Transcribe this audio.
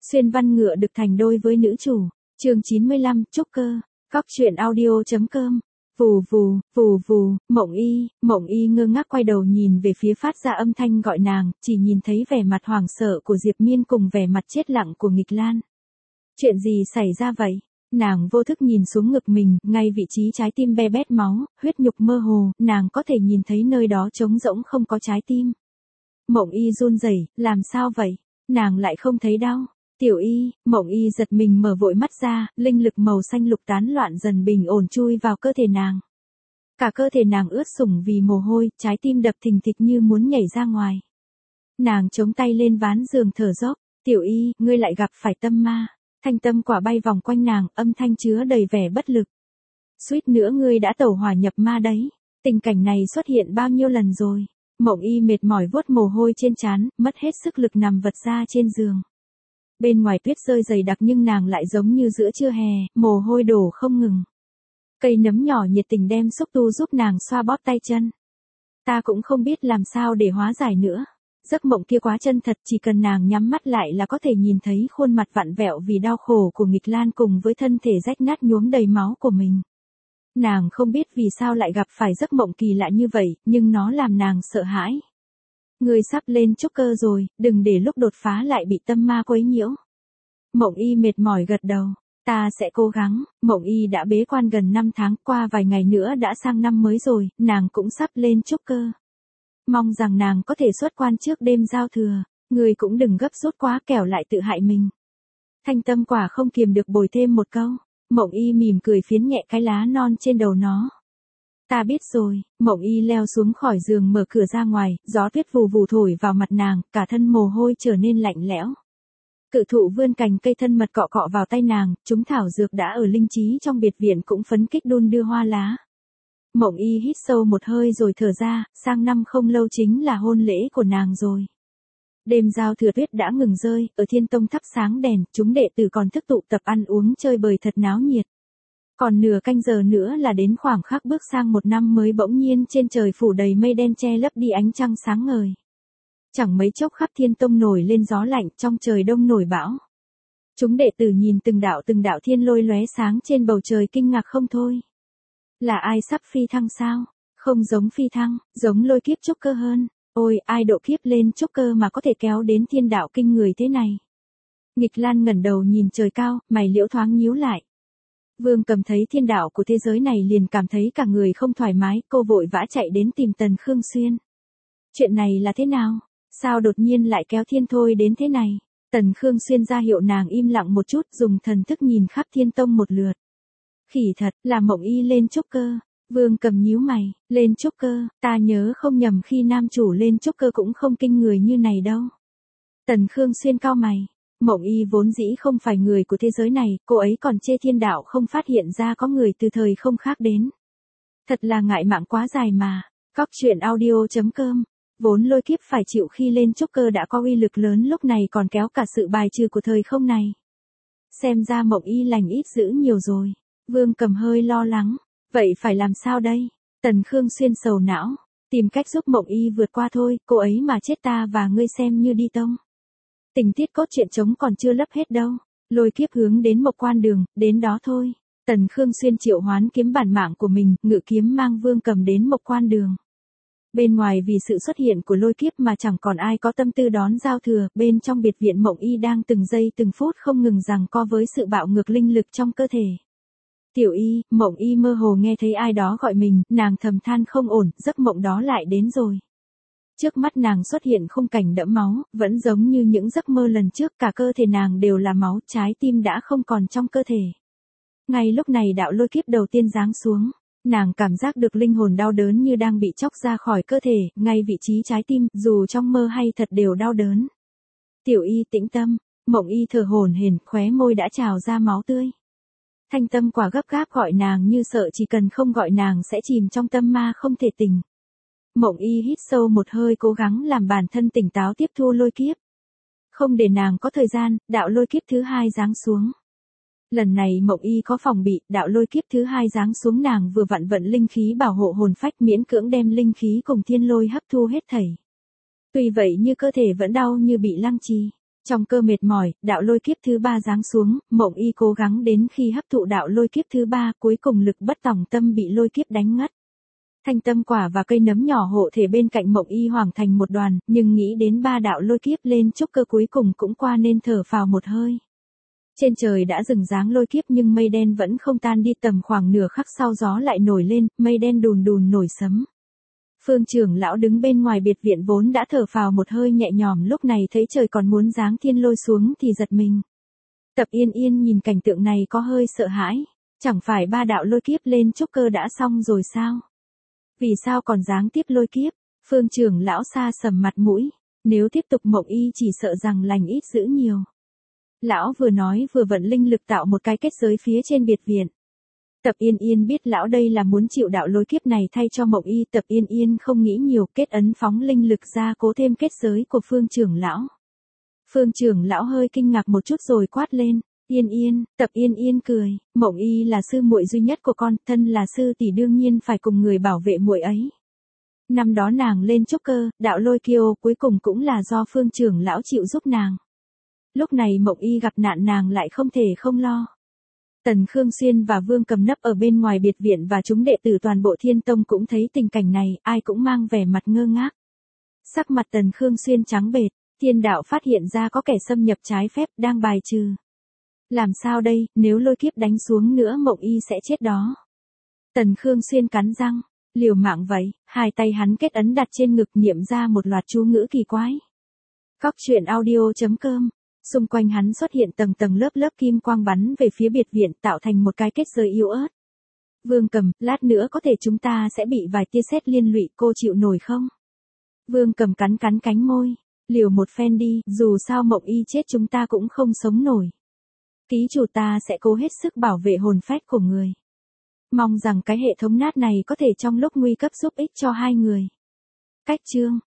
Xuyên văn ngựa được thành đôi với nữ chủ. Chương 95, trúc cơ. Cóc truyện audio.com. Vù vù, vù vù, Mộng Y ngơ ngác quay đầu nhìn về phía phát ra âm thanh gọi nàng, chỉ nhìn thấy vẻ mặt hoảng sợ của Diệp Miên cùng vẻ mặt chết lặng của Nghịch Lan. Chuyện gì xảy ra vậy? Nàng vô thức nhìn xuống ngực mình, ngay vị trí trái tim be bét máu, huyết nhục mơ hồ, nàng có thể nhìn thấy nơi đó trống rỗng không có trái tim. Mộng Y run rẩy, làm sao vậy? Nàng lại không thấy đau. Tiểu Y, Mộng Y giật mình mở vội mắt ra, linh lực màu xanh lục tán loạn dần bình ổn chui vào cơ thể nàng. Cả cơ thể nàng ướt sũng vì mồ hôi, trái tim đập thình thịch như muốn nhảy ra ngoài. Nàng chống tay lên ván giường thở dốc, Tiểu Y, ngươi lại gặp phải tâm ma. Thanh tâm quả bay vòng quanh nàng, âm thanh chứa đầy vẻ bất lực. Suýt nữa ngươi đã tẩu hỏa nhập ma đấy. Tình cảnh này xuất hiện bao nhiêu lần rồi. Mộng Y mệt mỏi vuốt mồ hôi trên trán, mất hết sức lực nằm vật ra trên giường. Bên ngoài tuyết rơi dày đặc nhưng nàng lại giống như giữa trưa hè, mồ hôi đổ không ngừng. Cây nấm nhỏ nhiệt tình đem xúc tu giúp nàng xoa bóp tay chân. Ta cũng không biết làm sao để hóa giải nữa. Giấc mộng kia quá chân thật, chỉ cần nàng nhắm mắt lại là có thể nhìn thấy khuôn mặt vặn vẹo vì đau khổ của Nghịch Lan cùng với thân thể rách nát nhuốm đầy máu của mình. Nàng không biết vì sao lại gặp phải giấc mộng kỳ lạ như vậy, nhưng nó làm nàng sợ hãi. Ngươi sắp lên trúc cơ rồi, đừng để lúc đột phá lại bị tâm ma quấy nhiễu. Mộng Y mệt mỏi gật đầu. Ta sẽ cố gắng. Mộng Y đã bế quan gần 5 tháng, qua vài ngày nữa đã sang năm mới rồi, nàng cũng sắp lên trúc cơ. Mong rằng nàng có thể xuất quan trước đêm giao thừa. Ngươi cũng đừng gấp rút quá kẻo lại tự hại mình. Thanh tâm quả không kiềm được bồi thêm một câu. Mộng Y mỉm cười phiến nhẹ cái lá non trên đầu nó. Ta biết rồi. Mộng Y leo xuống khỏi giường mở cửa ra ngoài, gió tuyết vù vù thổi vào mặt nàng, cả thân mồ hôi trở nên lạnh lẽo. Cự thụ vươn cành cây thân mật cọ cọ vào tay nàng, chúng thảo dược đã ở linh trí trong biệt viện cũng phấn kích đun đưa hoa lá. Mộng Y hít sâu một hơi rồi thở ra, sang năm không lâu chính là hôn lễ của nàng rồi. Đêm giao thừa tuyết đã ngừng rơi, ở Thiên Tông thắp sáng đèn, chúng đệ tử còn thức tụ tập ăn uống chơi bời thật náo nhiệt. Còn nửa canh giờ nữa là đến khoảng khắc bước sang một năm mới, bỗng nhiên trên trời phủ đầy mây đen che lấp đi ánh trăng sáng ngời. Chẳng mấy chốc khắp Thiên Tông nổi lên gió lạnh, trong trời đông nổi bão. Chúng đệ tử nhìn từng đạo thiên lôi lóe sáng trên bầu trời kinh ngạc không thôi. Là ai sắp phi thăng sao? Không giống phi thăng, giống Lôi Kiếp trúc cơ hơn. Ôi, ai độ kiếp lên trúc cơ mà có thể kéo đến thiên đạo kinh người thế này? Nghịch Lan ngẩng đầu nhìn trời cao, mày liễu thoáng nhíu lại. Vương Cầm thấy thiên đạo của thế giới này liền cảm thấy cả người không thoải mái, cô vội vã chạy đến tìm Tần Khương Xuyên. Chuyện này là thế nào? Sao đột nhiên lại kéo thiên thôi đến thế này? Tần Khương Xuyên ra hiệu nàng im lặng một chút, dùng thần thức nhìn khắp Thiên Tông một lượt. Khỉ thật, là Mộng Y lên trúc cơ. Vương Cầm nhíu mày, lên trúc cơ, ta nhớ không nhầm khi nam chủ lên trúc cơ cũng không kinh người như này đâu. Tần Khương Xuyên cau mày. Mộng Y vốn dĩ không phải người của thế giới này, cô ấy còn chê thiên đạo không phát hiện ra có người từ thời không khác đến. Thật là ngại mạng quá dài mà. Cóc truyện audio.com. Vốn Lôi Kiếp phải chịu khi lên trúc cơ đã có uy lực lớn, lúc này còn kéo cả sự bài trừ của thời không này. Xem ra Mộng Y lành ít dữ nhiều rồi. Vương Cầm hơi lo lắng. Vậy phải làm sao đây? Tần Khương Xuyên sầu não. Tìm cách giúp Mộng Y vượt qua thôi, cô ấy mà chết ta và ngươi xem như đi tông. Tình tiết cốt truyện trống còn chưa lấp hết đâu. Lôi Kiếp hướng đến Mộc Quan Đường, đến đó thôi. Tần Khương Xuyên triệu hoán kiếm bản mạng của mình, ngự kiếm mang Vương Cầm đến Mộc Quan Đường. Bên ngoài vì sự xuất hiện của Lôi Kiếp mà chẳng còn ai có tâm tư đón giao thừa, bên trong biệt viện Mộng Y đang từng giây từng phút không ngừng giằng co với sự bạo ngược linh lực trong cơ thể. Tiểu Y, Mộng Y mơ hồ nghe thấy ai đó gọi mình, nàng thầm than không ổn, giấc mộng đó lại đến rồi. Trước mắt nàng xuất hiện khung cảnh đẫm máu, vẫn giống như những giấc mơ lần trước, cả cơ thể nàng đều là máu, trái tim đã không còn trong cơ thể. Ngay lúc này đạo Lôi Kiếp đầu tiên giáng xuống, nàng cảm giác được linh hồn đau đớn như đang bị chóc ra khỏi cơ thể, ngay vị trí trái tim, dù trong mơ hay thật đều đau đớn. Tiểu Y tĩnh tâm, Mộng Y thở hổn hển, khóe môi đã trào ra máu tươi. Thanh tâm quả gấp gáp gọi nàng như sợ chỉ cần không gọi nàng sẽ chìm trong tâm ma không thể tỉnh. Mộng Y hít sâu một hơi cố gắng làm bản thân tỉnh táo tiếp thu Lôi Kiếp. Không để nàng có thời gian, đạo Lôi Kiếp thứ hai giáng xuống. Lần này Mộng Y có phòng bị, đạo Lôi Kiếp thứ hai giáng xuống nàng vừa vặn vận linh khí bảo hộ hồn phách, miễn cưỡng đem linh khí cùng thiên lôi hấp thu hết thảy. Tuy vậy như cơ thể vẫn đau như bị lăng trì. Trong cơ mệt mỏi, đạo lôi kiếp thứ 3 giáng xuống, Mộng Y cố gắng đến khi hấp thụ đạo lôi kiếp thứ 3, cuối cùng lực bất tòng tâm bị lôi kiếp đánh ngất. Thanh tâm quả và cây nấm nhỏ hộ thể bên cạnh Mộng Y hoảng thành một đoàn, nhưng nghĩ đến 3 đạo lôi kiếp lên trúc cơ cuối cùng cũng qua nên thở phào một hơi. Trên trời đã dừng dáng lôi kiếp nhưng mây đen vẫn không tan đi, tầm khoảng nửa khắc sau gió lại nổi lên, mây đen đùn đùn nổi sấm. Phương trưởng lão đứng bên ngoài biệt viện vốn đã thở phào một hơi nhẹ nhõm, lúc này thấy trời còn muốn giáng thiên lôi xuống thì giật mình. Tập Yên Yên nhìn cảnh tượng này có hơi sợ hãi, chẳng phải 3 đạo lôi kiếp lên trúc cơ đã xong rồi sao? Vì sao còn giáng tiếp lôi kiếp? Phương trưởng lão xa sầm mặt mũi, nếu tiếp tục Mộng Y chỉ sợ rằng lành ít dữ nhiều. Lão vừa nói vừa vận linh lực tạo một cái kết giới phía trên biệt viện. Tập Yên Yên biết lão đây là muốn chịu đạo lôi kiếp này thay cho Mộng Y. Tập Yên Yên không nghĩ nhiều, kết ấn phóng linh lực ra cố thêm kết giới của Phương trưởng lão. Phương trưởng lão hơi kinh ngạc một chút rồi quát lên, Yên Yên. Tập Yên Yên cười, Mộng Y là sư muội duy nhất của con, thân là sư tỷ đương nhiên phải cùng người bảo vệ muội ấy. Năm đó nàng lên trúc cơ, đạo lôi kiêu cuối cùng cũng là do Phương trưởng lão chịu giúp nàng. Lúc này Mộng Y gặp nạn nàng lại không thể không lo. Tần Khương Xuyên và Vương Cầm nấp ở bên ngoài biệt viện và chúng đệ tử toàn bộ Thiên Tông cũng thấy tình cảnh này, ai cũng mang vẻ mặt ngơ ngác. Sắc mặt Tần Khương Xuyên trắng bệch, Thiên đạo phát hiện ra có kẻ xâm nhập trái phép đang bài trừ. Làm sao đây, nếu lôi kiếp đánh xuống nữa Mộng Y sẽ chết đó. Tần Khương Xuyên cắn răng, liều mạng vậy, hai tay hắn kết ấn đặt trên ngực niệm ra một loạt chú ngữ kỳ quái. Cóc truyện audio.com. Xung quanh hắn xuất hiện tầng tầng lớp lớp kim quang bắn về phía biệt viện tạo thành một cái kết giới yếu ớt. Vương Cầm, lát nữa có thể chúng ta sẽ bị vài tia sét liên lụy, cô chịu nổi không? Vương Cầm cắn cắn cánh môi, liều một phen đi, dù sao Mộng Y chết chúng ta cũng không sống nổi. Ký chủ ta sẽ cố hết sức bảo vệ hồn phách của người. Mong rằng cái hệ thống nát này có thể trong lúc nguy cấp giúp ích cho hai người. Cách chương